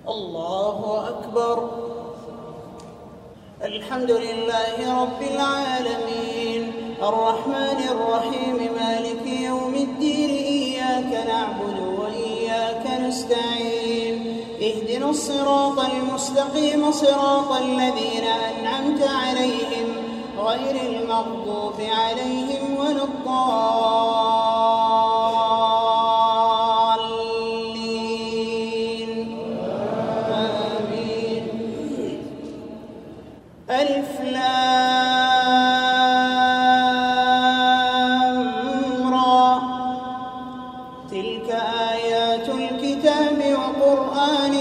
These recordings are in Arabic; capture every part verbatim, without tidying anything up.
الله أكبر. الحمد لله رب العالمين الرحمن الرحيم مالك يوم الدين إياك نعبد وإياك نستعين اهدنا الصراط المستقيم صراط الذين أنعمت عليهم غير المغضوب عليهم ولا الضالين آمين. ألف لام را تلك آيات الكتاب وقرآن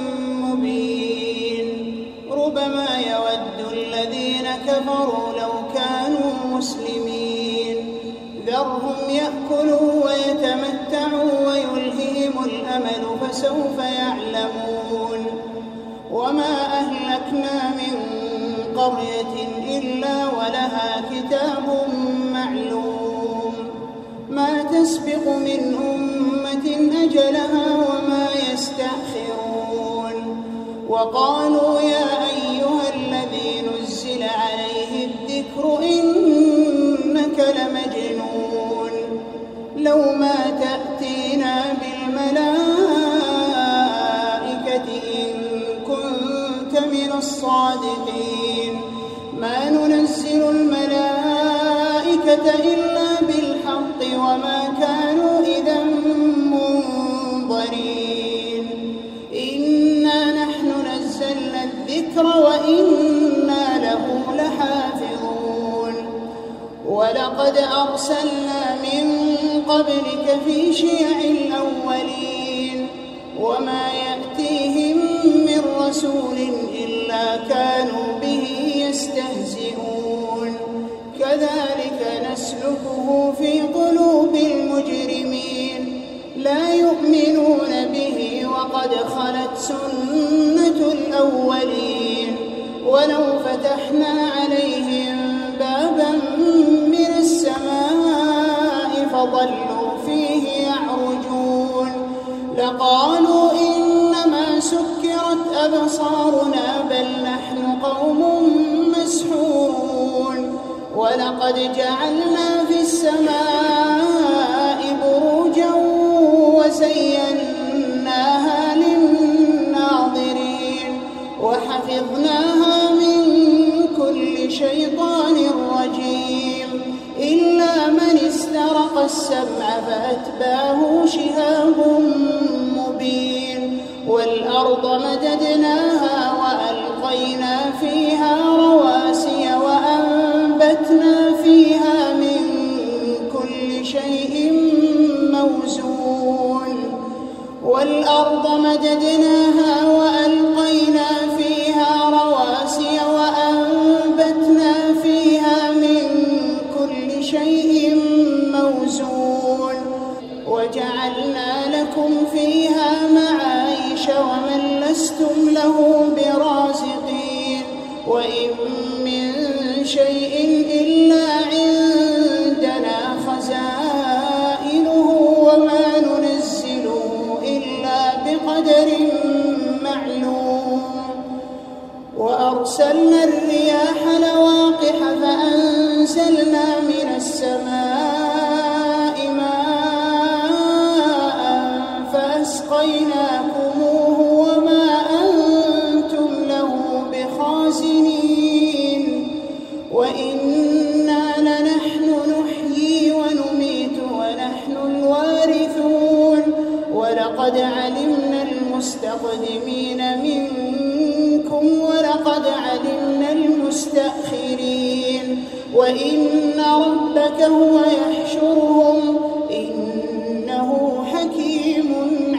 مبين ربما يود الذين كفروا لو كانوا مسلمين ذرهم يأكلوا ويتمتعوا ويلههم الأمل فسوف يعلمون. وما أهلكنا من قرية إلا ولها كتاب معلوم ما تسبق من أمة أجلها وما يستأخرون. وقالوا يا أيها الذي نزل عليه الذكر إنك لمجنون لو ما تأتينا بالملائكة إن كنت من الصادقين ما ننزل الملائكة إلا بالحق وما كانوا إذا منظرين. إنا نحن نزلنا الذكر وإنا له لحافظون. ولقد أرسلنا من قبلك في شيع الأولين وما يأتيهم من رسول إلا كانوا به يستهزئون. كذلك نسلكه في قلوب المجرمين لا يؤمنون به وقد خلت سنة الأولين. ولو فتحنا عليهم بابا من السماء فظلوا فيه يعرجون لقالوا إنما سكرت أبصارنا بل نحن قوم مسحورون. ولقد جعلنا في السماء بروجا وزيناها للناظرين وحفظناها من كل شيطان رجيم إلا من استرق السمع فأتباه شهاب مبين. والأرض مددناها وألقينا فيها رواسي وأنبتنا فيها من كل شيء موزون. والأرض مددناها وألقينا فيها رواسي وأنبتنا فيها من كل شيء موزون وجعلنا لكم فيها معايش ومن لستم له برازقين. وإن من شيء إلا عندنا خزائنه وما ننزله إلا بقدر معلوم. وأرسلنا الرياح لواقح فأنزلنا من السماء ماء فأسقيناكموه وما أنتم له بخازنين. وإنا لنحن نحيي ونميت ونحن الوارثون. ولقد علمنا المستقدمين منكم ولقد علمنا المستأخرين. وإن ربك هو يحشرهم إنه حكيم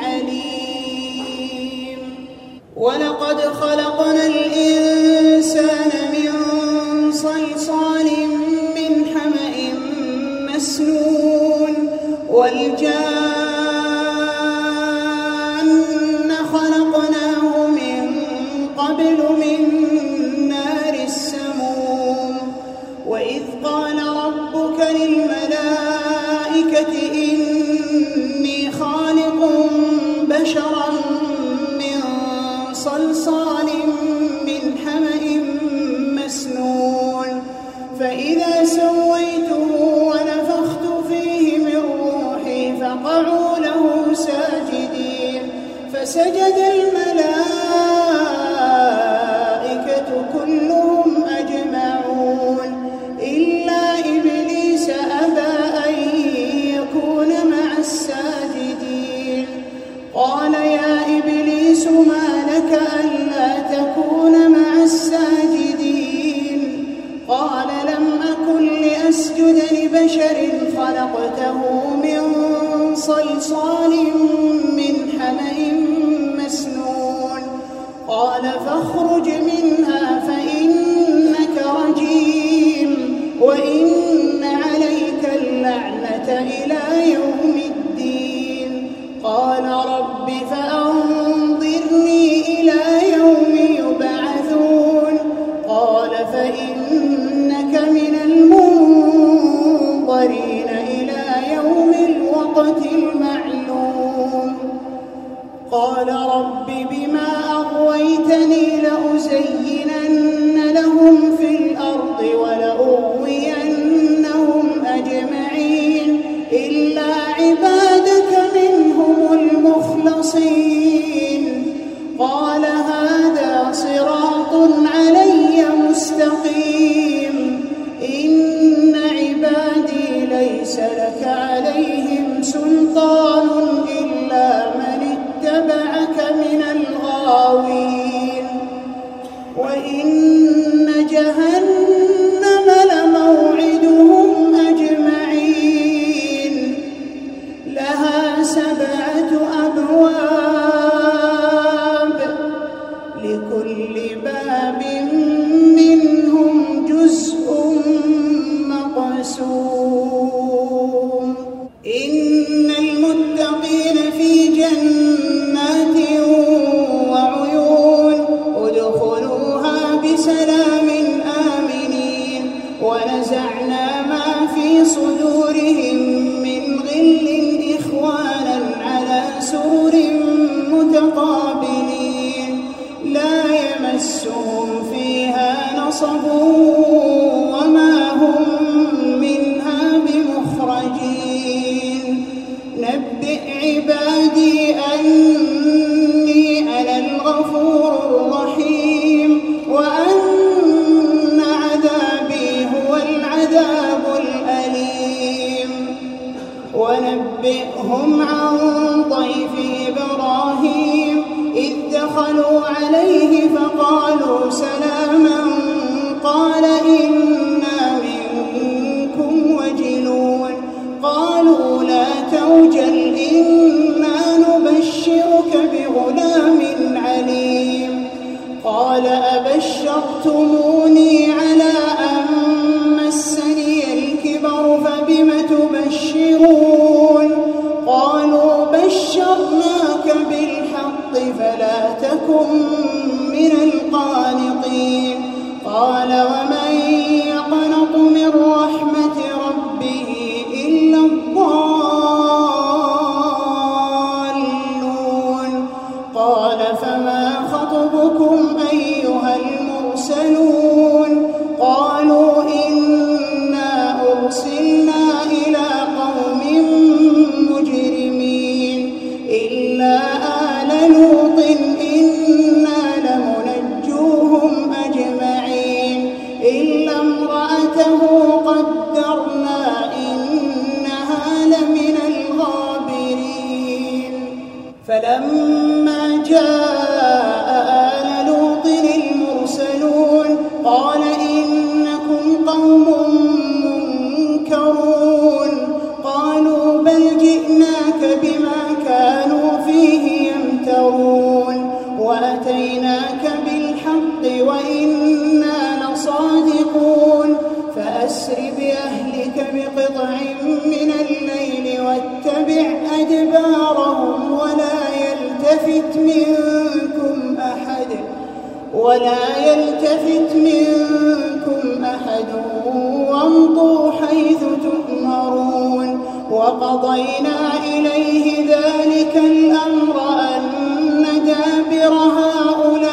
عليم. ولقد خلقنا الإنسان من صلصال من حمأ مسنون والجان خلقناه من قبل من نار السموم. وإذ قال ربك للملائكة إني خالق بشرا من صلصال من حمإ مسنون فإذا سويته ونفخت فيه من روحي فقعوا له ساجدين فسجد الملائكة كلهم أجمعون إلا إبليس أبى أن يكون مع الساجدين قال يا إبليس ما لك ألا تكون مع الساجدين قال لم أكن لأسجد لبشر خلقته من صلصال من حمإ مسنون قال فاخرج منها فإنك رجيم وإن عليك اللعنة إلى يوم الدين قال رب فأنظرني إلى يوم يبعثون قال فإنك من المنظرين إلى يوم الوقت المعلوم قال رب بما أغويتني لأزينن لهم في الأرض ولأغوينهم أجمعين إلا عبادك منهم المخلصين قال هذا صراط علي مستقيم إن عبادي ليس لك عليهم سلطان إلا من اتبعك من الغاوين وإن جهنم لموعدهم أجمعين لها سبعة أبواب لكل باب منهم جزء مقسوم إن المتقين في جنات وعيون ادخلوها بسلام آمنين ونزعنا ما في صدورهم من غل إخوانا على سرر متقابلين لا يمسهم فيها نصب وما هم منها بمخرجين نبئ عبادي أني أنا الغفور الرحيم وأن عذابي هو العذاب الأليم ونبئهم عن ضيف إبراهيم إذ دخلوا عليه فقالوا سلاما قال إنا منكم وجلون قالوا لا توجل إنا نبشرك بغلام عليم قال أبشرتموني على أن مسني الكبر فبم تبشرون قالوا بشرناك بالحق فلا تكن من القانطين قال ومن يقنط من رحمة ربه إلا الضالون قال فما خطبكم أيها المرسلون قالوا إنا أرسلنا إلى قوم مجرمين إلا آل لوط إنا لمنجوهم أجمعين إلا امرأته قدرنا إنها لمن الغابرين فلما جاء آل لوط المرسلون قال إنكم قوم منكرون قالوا بل جئناك بما كانوا فيه يمترون وأتيناك بالحق وإنا لصادقون فأسر بأهلك بقطع من الليل واتبع أدبارهم ولا يلتفت منكم أحد ولا يلتفت منكم أحد وامضوا حيث تؤمرون وقضينا إليه ذلك الأمر أن دابر هؤلاء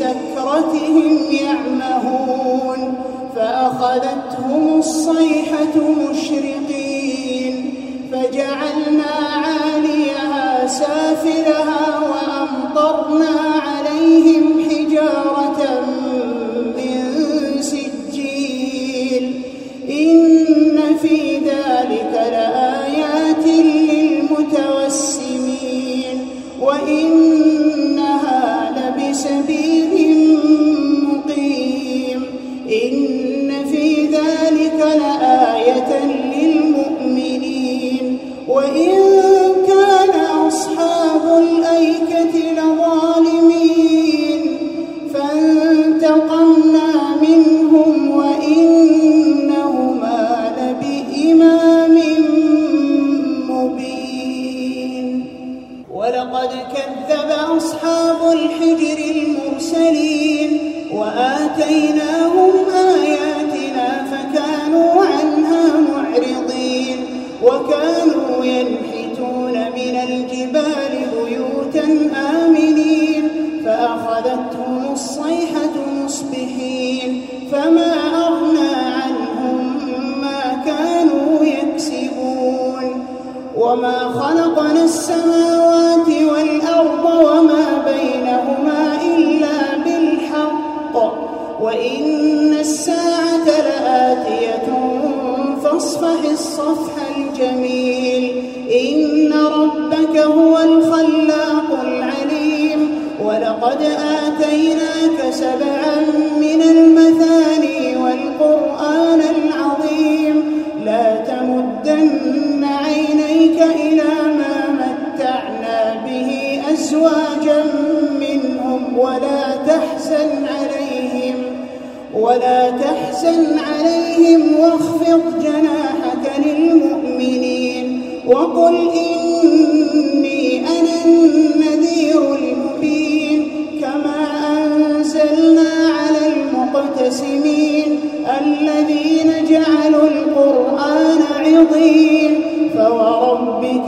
سكرتهم يعمهون فأخذتهم الصيحة مشرقين فجعلنا عاليها سافلها وأمطرنا عليهم حجارة من سجيل إن في ذلك لآيات للمتوسمين وإنها لبسبيل مقيم إن في ذلك لآية للمؤمنين وإن كان أصحاب الأيكة لظالمين فانتقمنا منهم وإنهما لبإمام مبين ولقد كذب أصحاب الحجر المرسلين وآتيناهم آياتنا فكانوا عنها معرضين وكانوا ينحتون من الجبال بيوتا آمنين فأخذتهم الصيحة مصبحين فما أغنى عنهم ما كانوا يكسبون وما خلقنا السماوات والأرض وما بينهما إلا بالحق وإن الساعة لآتية فاصفح الصفح الجميل إن ربك هو الخلاق العليم ولقد آتيناك سبعا من المثاني والقرآن العظيم لا تمدن عينيك إلى ما متعنا به أزواجا منهم ولا تحزن عليهم ولا تحزن عليهم واخفض جناحك للمؤمنين وقل إني أنا النذير المبين كما أنزلنا على المقتسمين الذين جعلوا القرآن عضين فوربك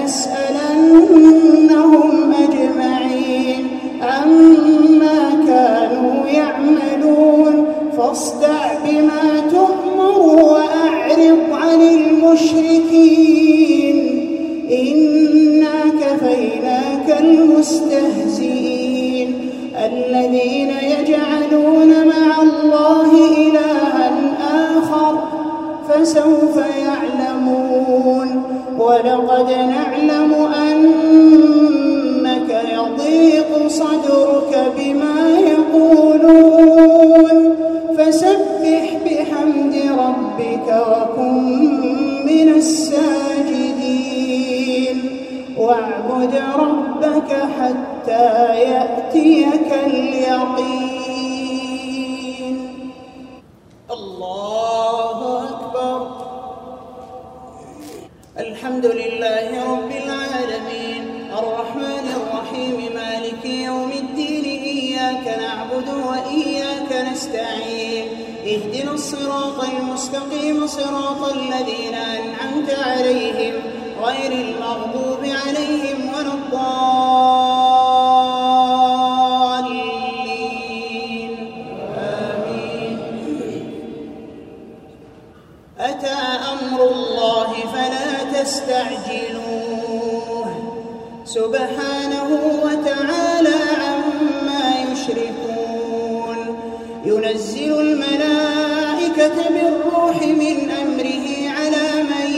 لنسألنهم أجمعين عما كانوا يعملون فاصدع بما تؤمر وأعرض عن المشركين إنا كفيناك المستهزئين الذين يجعلون مع الله إلها آخر فسوف يعلمون ولقد نعلم أنك يضيق صدرك بما يقولون فسبح بحمد ربك وكن من الساجدين واعبد ربك حتى يأتيك اليقين. الله أكبر. الحمد لله رب العالمين الرحمن الرحيم مالك يوم الدين إياك نعبد وإياك نستعين اهدنا الصراط المستقيم صراط الذين أنعمت عليهم غير المغضوب عليهم ولا الضالين آمين. أتى أمر الله فلا تستعجلوه سبحانه وتعالى عما يشركون ينزل الملائكة بالروح من أمره على من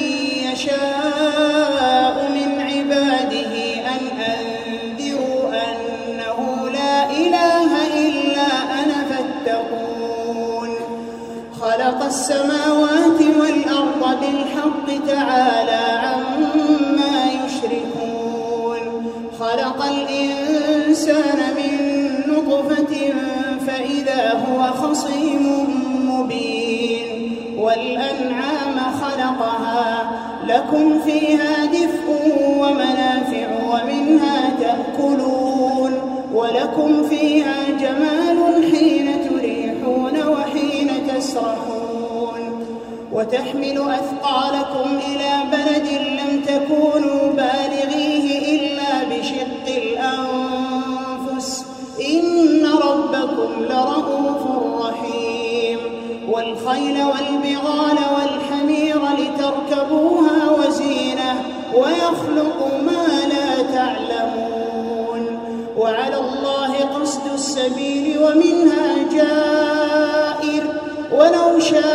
يشاء من عباده أن أنذروا أنه لا إله إلا أنا فاتقون خلق السماوات والأرض بالحق تعالى عما يشركون خلق الإنسان من نطفة فإذا هو خصيم مبين والأنعام خلقها لكم فيها دفء ومنافع ومنها تأكلون ولكم فيها جمال حين تريحون وحين تسرحون وتحمل أثقالكم إلى بلد لم تكونوا بالغيه إلا بشق الأنفس إن ربكم لرءوف رحيم والخيل والبغال والحمير لتركبوها وزينة ويخلق ما لا تعلمون وعلى الله قصد السبيل ومنها جائر ولو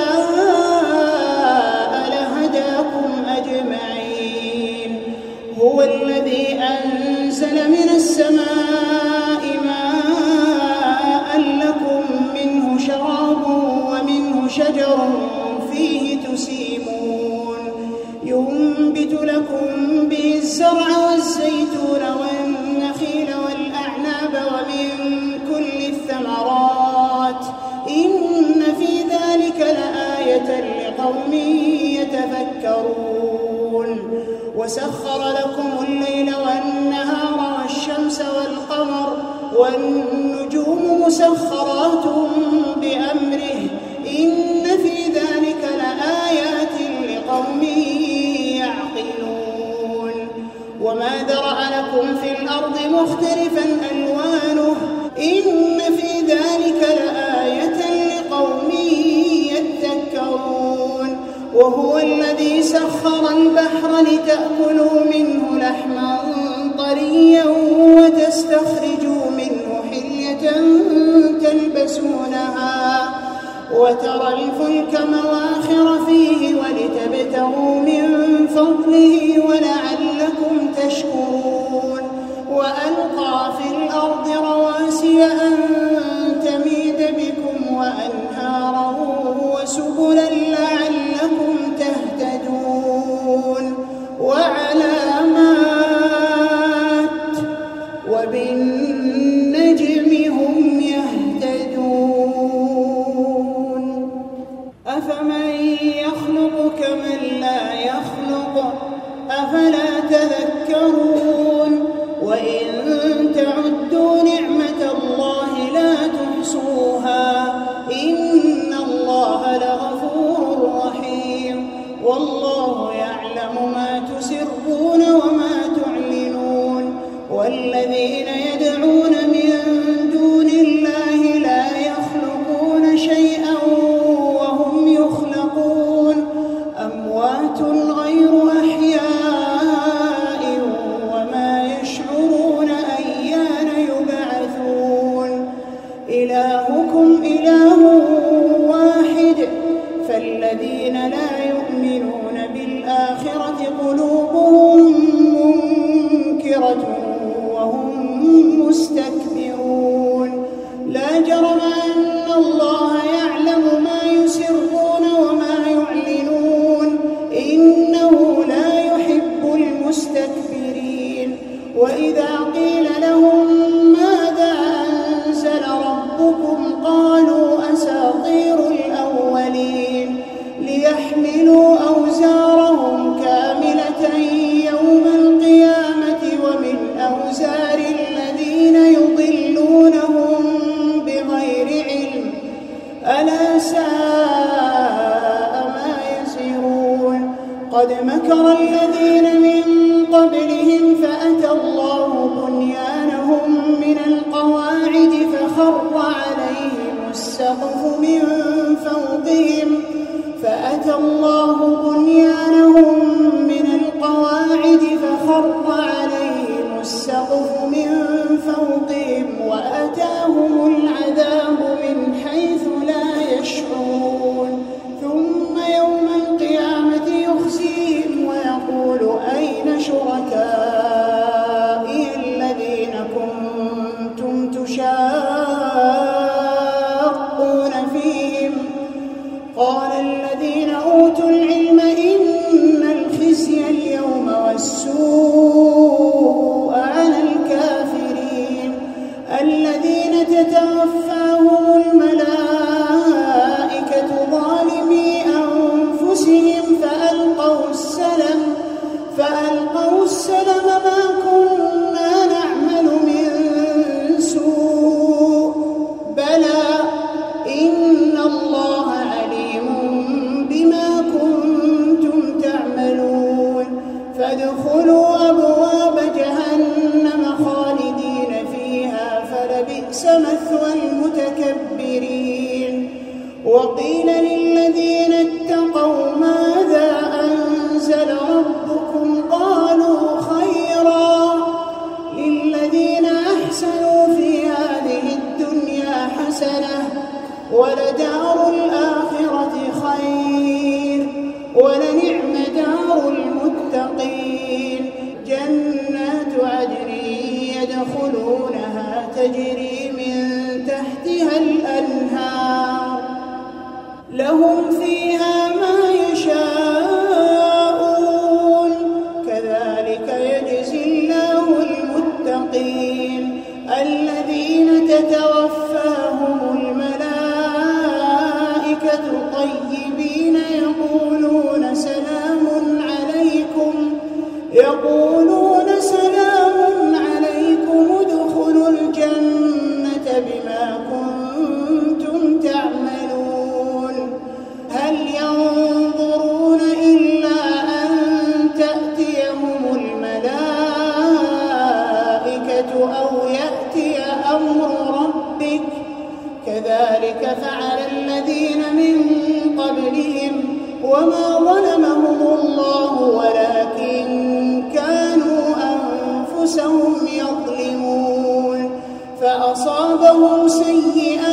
شاء لهداكم أجمعين هو الذي أنزل من السماء ماء لكم منه شراب ومنه شجر فيه تسيمون ينبت لكم به الزرع والزيتون والنخيل والأعناب ومن كل الثمرات إن في ذلك لآية لقوم يتفكرون وسخر لكم الليل والنهار والشمس والقمر والنجوم مسخرات بأمره إن في ذلك لآيات لقوم يعقلون وما ذرأ لكم في الأرض مختلفا ألوانه إن في ذلك لآية لقوم يذكرون وهو الذي سخر البحر لتأكلوا منه لحما طريا وتستخرجوا منه حلية تلبسونها وترى الفلك مواخر فيه ولتبتغوا من فضله ولعلكم تشكرون وألقى في الأرض رواسي أن تميد بكم وأنهارا وسبلا لعلكم تهتدون وعلامات وبالنجم هم يهتدون أفمن يخلق كمن لا يخلق أفلا تذكرون وإن تعدوا نعمة الله لا تحصوها إن الله لغفور رحيم والله يعلم ما تسرون وما تعلنون والذين يدعون من دون الله لا يخلقون شيئا وهم يخلقون أموات غير أحياء وما يشعرون أيان يبعثون إلهكم إله واحد فالذين لا يؤمنون بالآخرة قلوبهم منكرة وهم مستكبرون لا جرم أن الله يعلم ما يسرون وما يعلنون إنه لا يحب المستكبرين وإذا قيل لهم ماذا أنزل ربكم قالوا أساطير الأولين ليحملوا أوزارهم كاملة يوم القيامة ومن أوزار الذين يضلونهم بغير علم ألا ساء ما يزرون قد مكر الذين من قبلهم فأتى الله بنيانهم من القواعد فخر عليهم السقف من فوقهم فأتى الله بنيانهم من القواعد فخر عليهم السقف من فوقهم وأتاهم العذاب من حيث لا يشعرون ثم يوم القيامة يخزيهم ويقول أين شركائي الذين كنتم تشاقون فيهم قال الذين أوتوا العلم إن الخزي اليوم والسوء على الكافرين الذين تتوفاهم الملائكة ظالمي أنفسهم فألقوا السلم فألقوا السلم ما كنا نعمل من سوء بلى إن الله عليم بما كنتم تعملون فادخلوا أبواب جهنم خالدين فيها فلبئس مثوى المتكبرين ولدار الآخرة خير ولنعم دار المتقين جنات عدن يدخلونها تجري من تحتها الأنهار لهم فيها ما يشاءون كذلك يجزي الله المتقين الذين تتوفاهم الملائكة طيبين يقولون سلام عليكم يقولون سلام عليكم ادخلوا الجنة بما كنتم تعملون هل ينظرون إلا أن تأتيهم الملائكة أو يأتي أمر ربك كذلك فعل الذين من قبلهم وما ظلمهم الله ولكن كانوا أنفسهم يظلمون فأصابهم سيئات